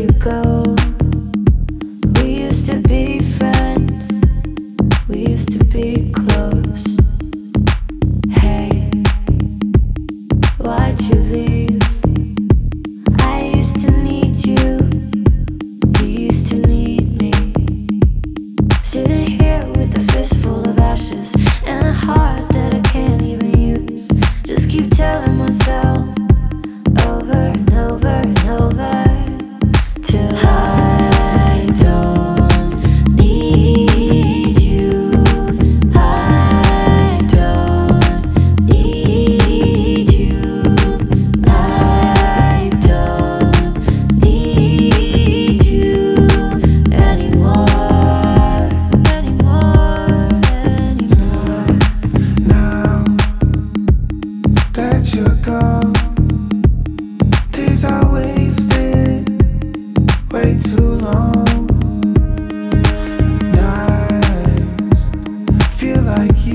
you go? We used to be friends, we used to be close. Hey, why'd you leave? I used to need you, you used to need me. Sitting here with a fistful of ashes and a heart that I can't even use. Just keep telling myself over and over and over till I don't need you. I don't need you. I don't need you anymore, anymore, anymore. Now that you're gone, days are wasted way too long. Nights feel like